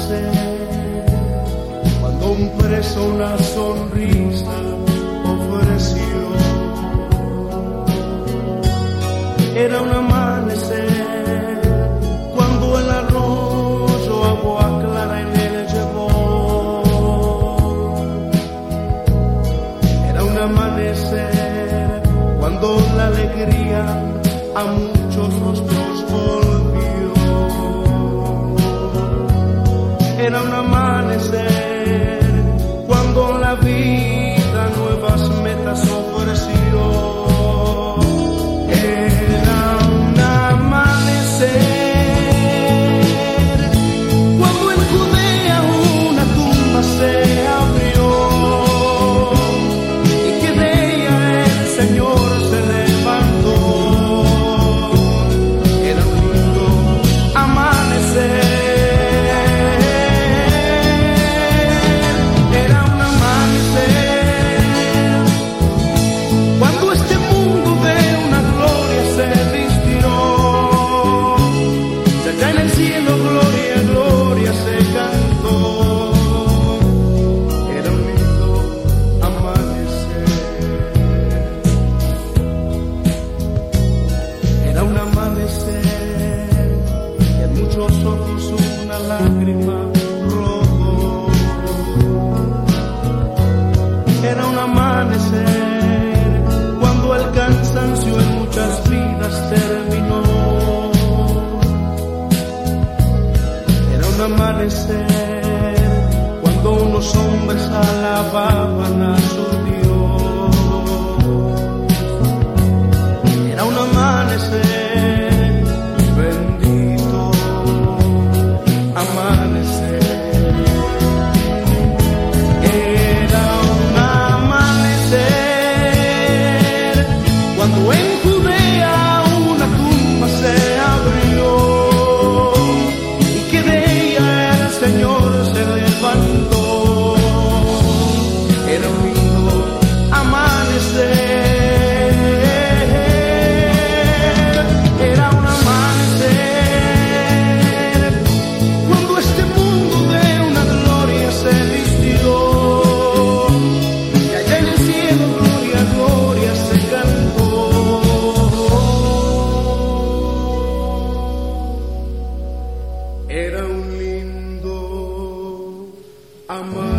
amanecer, cuando un preso una sonrisa ofreció. Era un amanecer, cuando el arroyo agua clara en él llevó. Era un amanecer, cuando la alegría a muchos rostros volvió. Era un amanecer, cuando la vida nuevas metas ofreció. Era un amanecer, cuando en Judea una tumba se abrió y que de ella el Señor se levantó. Era un lindo amanecer. Era un amanecer, cuando el cansancio en muchas vidas terminó. Era un amanecer, cuando unos hombres alababan a su Dios. Era un amanecer, bendito amanecer. Cuando en Judea una tumba se abrió y que de ella el Señor se levantó. Era un lindo amanecer. Era un amanecer, cuando este mundo de una gloria se vistió y allá en el cielo gloria, gloria se cantó. Era un lindo amanecer.